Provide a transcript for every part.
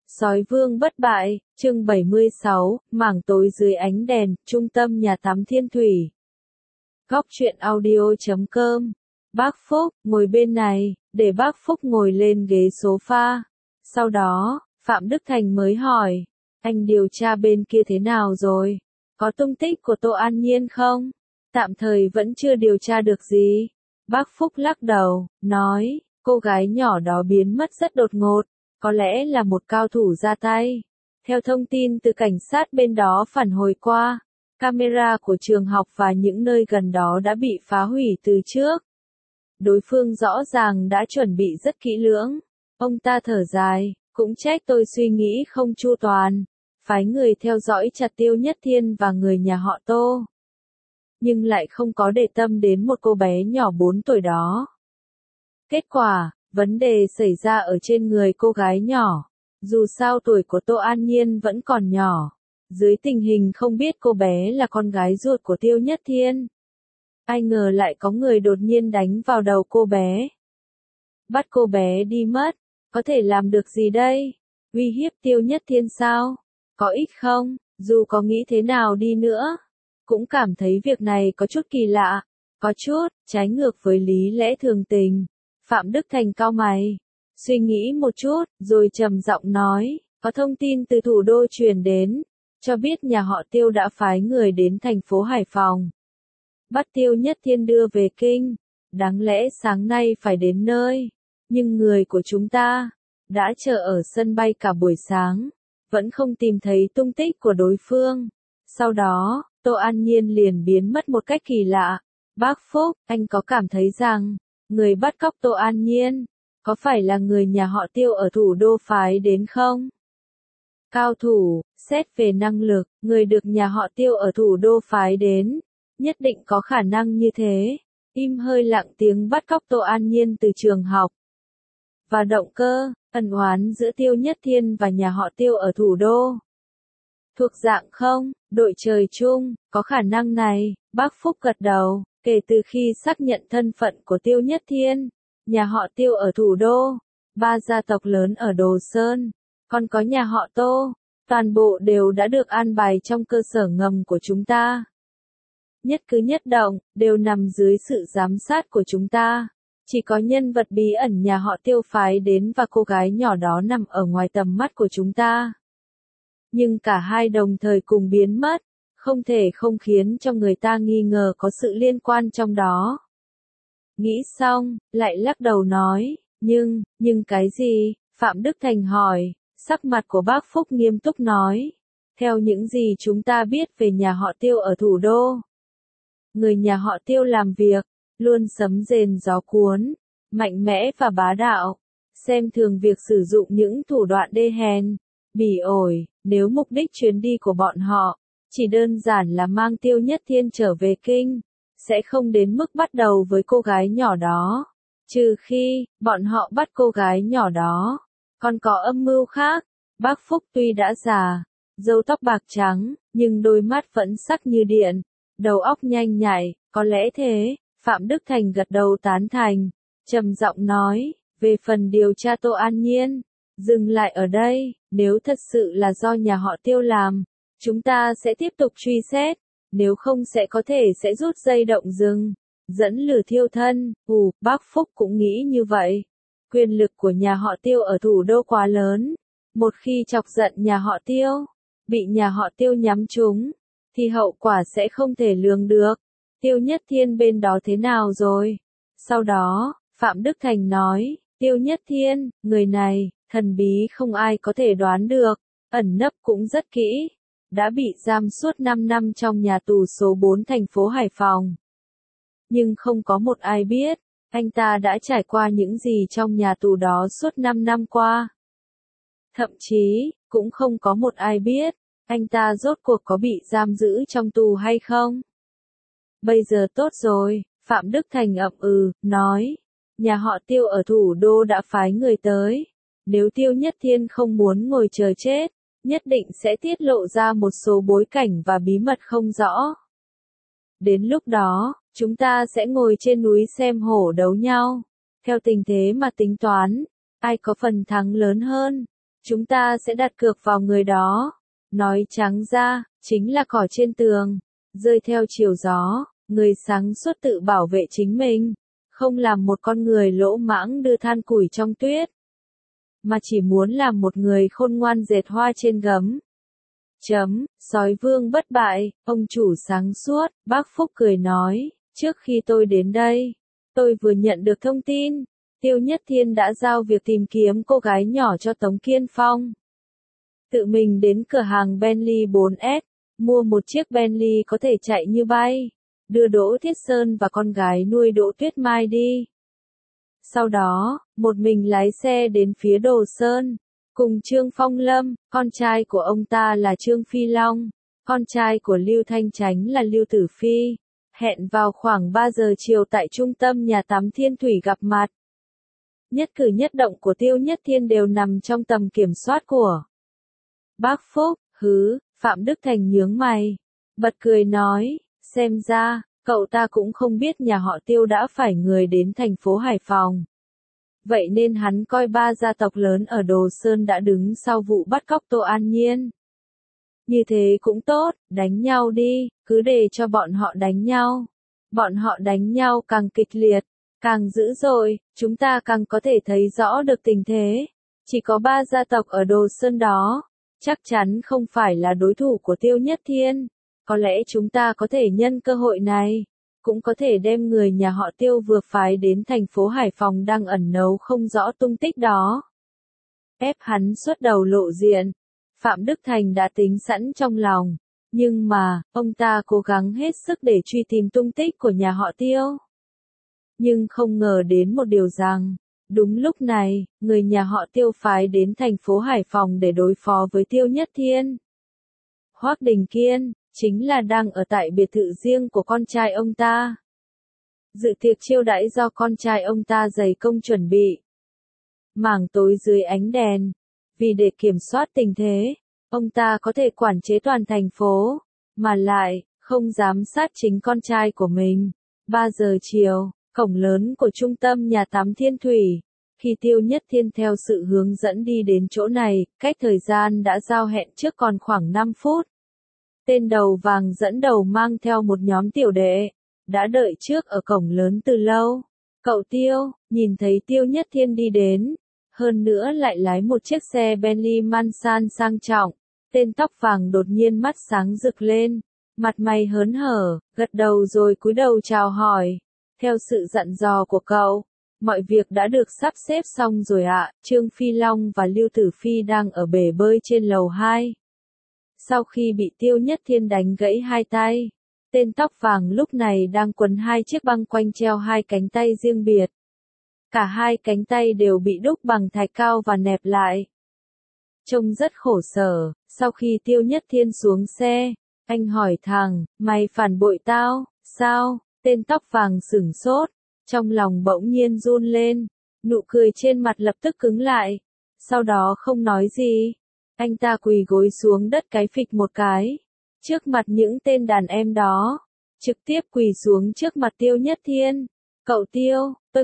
Sói vương bất bại, chương 76, mảng tối dưới ánh đèn, trung tâm nhà tắm Thiên Thủy. Góc truyện audio.com. Bác Phúc, ngồi bên này, để bác Phúc ngồi lên ghế sofa. Sau đó, Phạm Đức Thành mới hỏi, anh điều tra bên kia thế nào rồi? Có tung tích của Tô An Nhiên không? Tạm thời vẫn chưa điều tra được gì. Bác Phúc lắc đầu, nói, cô gái nhỏ đó biến mất rất đột ngột. Có lẽ là một cao thủ ra tay. Theo thông tin từ cảnh sát bên đó phản hồi qua, camera của trường học và những nơi gần đó đã bị phá hủy từ trước. Đối phương rõ ràng đã chuẩn bị rất kỹ lưỡng. Ông ta thở dài, cũng trách tôi suy nghĩ không chu toàn, phái người theo dõi chặt Tiêu Nhất Thiên và người nhà họ Tô. Nhưng lại không có để tâm đến một cô bé nhỏ 4 tuổi đó. Kết quả, vấn đề xảy ra ở trên người cô gái nhỏ. Dù sao tuổi của Tô An Nhiên vẫn còn nhỏ. Dưới tình hình không biết cô bé là con gái ruột của Tiêu Nhất Thiên. Ai ngờ lại có người đột nhiên đánh vào đầu cô bé. Bắt cô bé đi mất. Có thể làm được gì đây? Uy hiếp Tiêu Nhất Thiên sao? Có ích không? Dù có nghĩ thế nào đi nữa, cũng cảm thấy việc này có chút kỳ lạ. Có chút, trái ngược với lý lẽ thường tình. Phạm Đức Thành cau mày, suy nghĩ một chút, rồi trầm giọng nói, có thông tin từ thủ đô truyền đến, cho biết nhà họ Tiêu đã phái người đến thành phố Hải Phòng. Bắt Tiêu Nhất Thiên đưa về kinh, đáng lẽ sáng nay phải đến nơi, nhưng người của chúng ta đã chờ ở sân bay cả buổi sáng, vẫn không tìm thấy tung tích của đối phương. Sau đó, Tô An Nhiên liền biến mất một cách kỳ lạ. Bác Phúc, anh có cảm thấy rằng người bắt cóc Tô An Nhiên, có phải là người nhà họ Tiêu ở thủ đô phái đến không? Cao thủ, xét về năng lực, người được nhà họ Tiêu ở thủ đô phái đến, nhất định có khả năng như thế. Im hơi lặng tiếng bắt cóc Tô An Nhiên từ trường học. Và động cơ, ân oán giữa Tiêu Nhất Thiên và nhà họ Tiêu ở thủ đô. Thuộc dạng không, đội trời chung, có khả năng này, bác Phúc gật đầu. Kể từ khi xác nhận thân phận của Tiêu Nhất Thiên, nhà họ Tiêu ở thủ đô, 3 gia tộc lớn ở Đồ Sơn, còn có nhà họ Tô, toàn bộ đều đã được an bài trong cơ sở ngầm của chúng ta. Nhất cử nhất động, đều nằm dưới sự giám sát của chúng ta. Chỉ có nhân vật bí ẩn nhà họ Tiêu phái đến và cô gái nhỏ đó nằm ở ngoài tầm mắt của chúng ta. Nhưng cả hai đồng thời cùng biến mất. Không thể không khiến cho người ta nghi ngờ có sự liên quan trong đó. Nghĩ xong, lại lắc đầu nói, nhưng cái gì? Phạm Đức Thành hỏi, sắc mặt của bác Phúc nghiêm túc nói. Theo những gì chúng ta biết về nhà họ Tiêu ở thủ đô. Người nhà họ Tiêu làm việc, luôn sấm rền gió cuốn, mạnh mẽ và bá đạo, xem thường việc sử dụng những thủ đoạn đê hèn, bỉ ổi, nếu mục đích chuyến đi của bọn họ chỉ đơn giản là mang Tiêu Nhất Thiên trở về kinh, sẽ không đến mức bắt đầu với cô gái nhỏ đó. Trừ khi, bọn họ bắt cô gái nhỏ đó, còn có âm mưu khác. Bác Phúc tuy đã già, râu tóc bạc trắng, nhưng đôi mắt vẫn sắc như điện, đầu óc nhanh nhạy, có lẽ thế. Phạm Đức Thành gật đầu tán thành, trầm giọng nói, về phần điều tra Tô An Nhiên, dừng lại ở đây, nếu thật sự là do nhà họ Tiêu làm, chúng ta sẽ tiếp tục truy xét, nếu không sẽ sẽ rút dây động rừng, dẫn lửa thiêu thân. Bác Phúc cũng nghĩ như vậy. Quyền lực của nhà họ Tiêu ở thủ đô quá lớn. Một khi chọc giận nhà họ Tiêu, bị nhà họ Tiêu nhắm trúng, thì hậu quả sẽ không thể lường được. Tiêu Nhất Thiên bên đó thế nào rồi? Sau đó, Phạm Đức Thành nói, Tiêu Nhất Thiên, người này, thần bí không ai có thể đoán được, ẩn nấp cũng rất kỹ. Đã bị giam suốt 5 năm trong nhà tù số 4 thành phố Hải Phòng. Nhưng không có một ai biết, anh ta đã trải qua những gì trong nhà tù đó suốt 5 năm qua. Thậm chí, cũng không có một ai biết, anh ta rốt cuộc có bị giam giữ trong tù hay không. Bây giờ tốt rồi, Phạm Đức Thành ậm nói, nhà họ Tiêu ở thủ đô đã phái người tới. Nếu Tiêu Nhất Thiên không muốn ngồi chờ chết, nhất định sẽ tiết lộ ra một số bối cảnh và bí mật không rõ. Đến lúc đó, chúng ta sẽ ngồi trên núi xem hổ đấu nhau. Theo tình thế mà tính toán, ai có phần thắng lớn hơn, chúng ta sẽ đặt cược vào người đó. Nói trắng ra, chính là cỏ trên tường, rơi theo chiều gió, người sáng suốt tự bảo vệ chính mình, không làm một con người lỗ mãng đưa than củi trong tuyết, mà chỉ muốn làm một người khôn ngoan dệt hoa trên gấm. Sói vương bất bại, ông chủ sáng suốt, bác Phúc cười nói, trước khi tôi đến đây, tôi vừa nhận được thông tin, Tiêu Nhất Thiên đã giao việc tìm kiếm cô gái nhỏ cho Tống Kiên Phong. Tự mình đến cửa hàng Bentley 4S, mua một chiếc Bentley có thể chạy như bay, đưa Đỗ Thiết Sơn và con gái nuôi Đỗ Tuyết Mai đi. Sau đó, một mình lái xe đến phía Đồ Sơn, cùng Trương Phong Lâm, con trai của ông ta là Trương Phi Long, con trai của Lưu Thanh Chánh là Lưu Tử Phi, hẹn vào khoảng 3 giờ chiều tại trung tâm nhà tắm Thiên Thủy gặp mặt. Nhất cử nhất động của Tiêu Nhất Thiên đều nằm trong tầm kiểm soát của bác Phúc. Phạm Đức Thành nhướng mày, bật cười nói, xem ra, cậu ta cũng không biết nhà họ Tiêu đã phải người đến thành phố Hải Phòng. Vậy nên hắn coi 3 gia tộc lớn ở Đồ Sơn đã đứng sau vụ bắt cóc Tô An Nhiên. Như thế cũng tốt, đánh nhau đi, cứ để cho bọn họ đánh nhau. Bọn họ đánh nhau càng kịch liệt, càng dữ dội, chúng ta càng có thể thấy rõ được tình thế. Chỉ có 3 gia tộc ở Đồ Sơn đó, chắc chắn không phải là đối thủ của Tiêu Nhất Thiên. Có lẽ chúng ta có thể nhân cơ hội này, cũng có thể đem người nhà họ Tiêu vừa phái đến thành phố Hải Phòng đang ẩn náu không rõ tung tích đó. Ép hắn xuất đầu lộ diện. Phạm Đức Thành đã tính sẵn trong lòng, nhưng mà, ông ta cố gắng hết sức để truy tìm tung tích của nhà họ Tiêu. Nhưng không ngờ đến một điều rằng, đúng lúc này, người nhà họ Tiêu phái đến thành phố Hải Phòng để đối phó với Tiêu Nhất Thiên. Hoắc Đình Kiên, chính là đang ở tại biệt thự riêng của con trai ông ta. Dự tiệc chiêu đãi do con trai ông ta dày công chuẩn bị. Mảng tối dưới ánh đèn, vì để kiểm soát tình thế, ông ta có thể quản chế toàn thành phố, mà lại, không giám sát chính con trai của mình. 3 giờ chiều, cổng lớn của trung tâm nhà tắm Thiên Thủy. Khi Tiêu Nhất Thiên theo sự hướng dẫn đi đến chỗ này, cách thời gian đã giao hẹn trước còn khoảng 5 phút. Tên đầu vàng dẫn đầu mang theo một nhóm tiểu đệ, đã đợi trước ở cổng lớn từ lâu. Cậu Tiêu, nhìn thấy Tiêu Nhất Thiên đi đến, hơn nữa lại lái một chiếc xe Bentley Mansan sang trọng, tên tóc vàng đột nhiên mắt sáng rực lên, mặt mày hớn hở, gật đầu rồi cúi đầu chào hỏi. Theo sự dặn dò của cậu, mọi việc đã được sắp xếp xong rồi ạ. Trương Phi Long và Lưu Tử Phi đang ở bể bơi trên lầu 2. Sau khi bị Tiêu Nhất Thiên đánh gãy hai tay, tên tóc vàng lúc này đang quấn 2 chiếc băng quanh treo 2 cánh tay riêng biệt. Cả 2 cánh tay đều bị đúc bằng thạch cao và nẹp lại. Trông rất khổ sở. Sau khi Tiêu Nhất Thiên xuống xe, anh hỏi thằng, mày phản bội tao, sao? Tên tóc vàng sửng sốt, trong lòng bỗng nhiên run lên, nụ cười trên mặt lập tức cứng lại, sau đó không nói gì. Anh ta quỳ gối xuống đất cái phịch một cái, trước mặt những tên đàn em đó, trực tiếp quỳ xuống trước mặt Tiêu Nhất Thiên. Cậu Tiêu,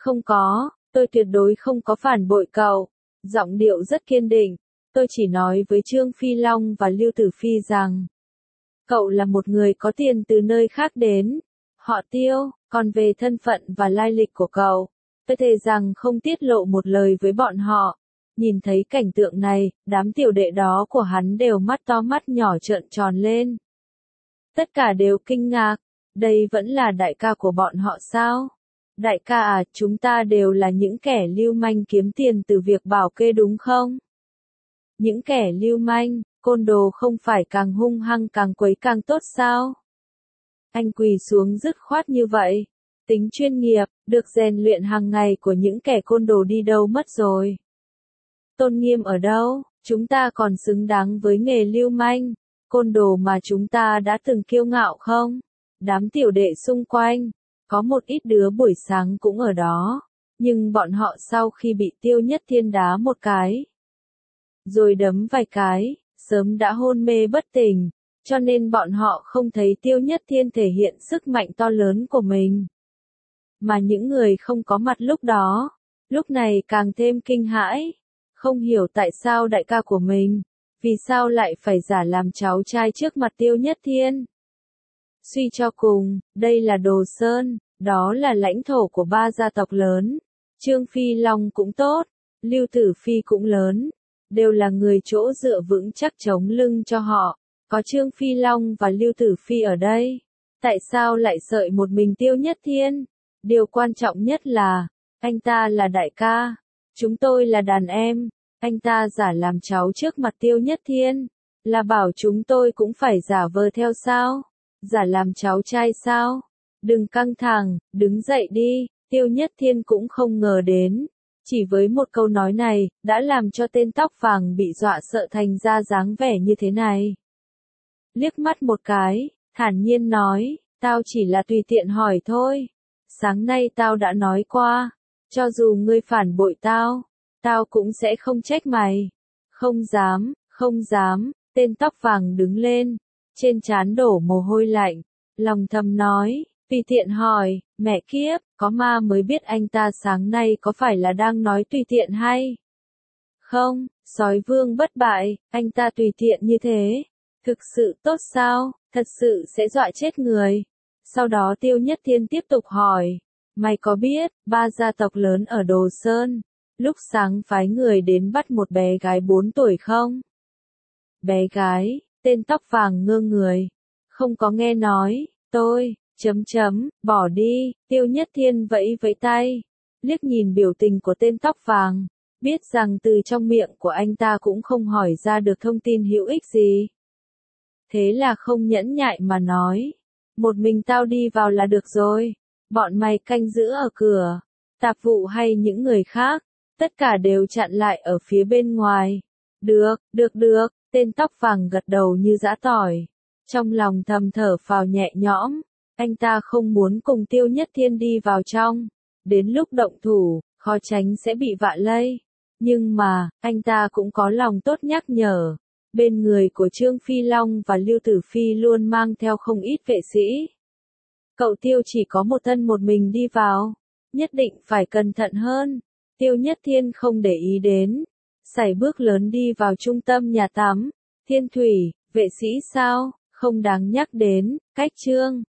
tôi tuyệt đối không có phản bội cậu. Giọng điệu rất kiên định, tôi chỉ nói với Trương Phi Long và Lưu Tử Phi rằng, cậu là một người có tiền từ nơi khác đến, họ Tiêu, còn về thân phận và lai lịch của cậu, tôi thề rằng không tiết lộ một lời với bọn họ. Nhìn thấy cảnh tượng này, đám tiểu đệ đó của hắn đều mắt to mắt nhỏ trợn tròn lên. Tất cả đều kinh ngạc, đây vẫn là đại ca của bọn họ sao? Đại ca à, chúng ta đều là những kẻ lưu manh kiếm tiền từ việc bảo kê đúng không? Những kẻ lưu manh, côn đồ không phải càng hung hăng càng quấy càng tốt sao? Anh quỳ xuống dứt khoát như vậy. Tính chuyên nghiệp, được rèn luyện hàng ngày của những kẻ côn đồ đi đâu mất rồi? Tôn nghiêm ở đâu? Chúng ta còn xứng đáng với nghề lưu manh, côn đồ mà chúng ta đã từng kiêu ngạo không? Đám tiểu đệ xung quanh, có một ít đứa buổi sáng cũng ở đó, nhưng bọn họ sau khi bị Tiêu Nhất Thiên đá một cái, rồi đấm vài cái, sớm đã hôn mê bất tỉnh, cho nên bọn họ không thấy Tiêu Nhất Thiên thể hiện sức mạnh to lớn của mình. Mà những người không có mặt lúc đó, lúc này càng thêm kinh hãi. không hiểu tại sao đại ca của mình, vì sao lại phải giả làm cháu trai trước mặt Tiêu Nhất Thiên. Suy cho cùng, đây là Đồ Sơn, đó là lãnh thổ của ba gia tộc lớn. Trương Phi Long cũng tốt, Lưu Tử Phi cũng lớn, đều là người chỗ dựa vững chắc chống lưng cho họ. Có Trương Phi Long và Lưu Tử Phi ở đây, tại sao lại sợi một mình Tiêu Nhất Thiên? Điều quan trọng nhất là, anh ta là đại ca, chúng tôi là đàn em, anh ta giả làm cháu trước mặt Tiêu Nhất Thiên, là bảo chúng tôi cũng phải giả vờ theo sao? Giả làm cháu trai sao? Đừng căng thẳng, đứng dậy đi. Tiêu Nhất Thiên cũng không ngờ đến, chỉ với một câu nói này, đã làm cho tên tóc vàng bị dọa sợ thành ra dáng vẻ như thế này. Liếc mắt một cái, thản nhiên nói, tao chỉ là tùy tiện hỏi thôi. Sáng nay tao đã nói qua, cho dù ngươi phản bội tao, tao cũng sẽ không trách mày. Không dám, không dám, tên tóc vàng đứng lên, trên trán đổ mồ hôi lạnh, lòng thầm nói, tùy tiện hỏi, mẹ kiếp, có ma mới biết anh ta sáng nay có phải là đang nói tùy tiện hay không? Sói vương bất bại, anh ta tùy tiện như thế, thực sự tốt sao, thật sự sẽ dọa chết người. Sau đó Tiêu Nhất Thiên tiếp tục hỏi, mày có biết, ba gia tộc lớn ở Đồ Sơn, lúc sáng phái người đến bắt một bé gái 4 tuổi không? Bé gái, tên tóc vàng ngơ người, không có nghe nói, bỏ đi, Tiêu Nhất Thiên vẫy vẫy tay, liếc nhìn biểu tình của tên tóc vàng, biết rằng từ trong miệng của anh ta cũng không hỏi ra được thông tin hữu ích gì. Thế là không nhẫn nhại mà nói, một mình tao đi vào là được rồi, bọn mày canh giữ ở cửa, tạp vụ hay những người khác, tất cả đều chặn lại ở phía bên ngoài. Được, tên tóc vàng gật đầu như giã tỏi, trong lòng thầm thở phào nhẹ nhõm, anh ta không muốn cùng Tiêu Nhất Thiên đi vào trong, đến lúc động thủ, khó tránh sẽ bị vạ lây. Nhưng mà, anh ta cũng có lòng tốt nhắc nhở, bên người của Trương Phi Long và Lưu Tử Phi luôn mang theo không ít vệ sĩ. Cậu Tiêu chỉ có một thân một mình đi vào, nhất định phải cẩn thận hơn. Tiêu Nhất Thiên không để ý đến, sải bước lớn đi vào trung tâm nhà tắm. Thiên thủy, vệ sĩ sao, không đáng nhắc đến, cách Trương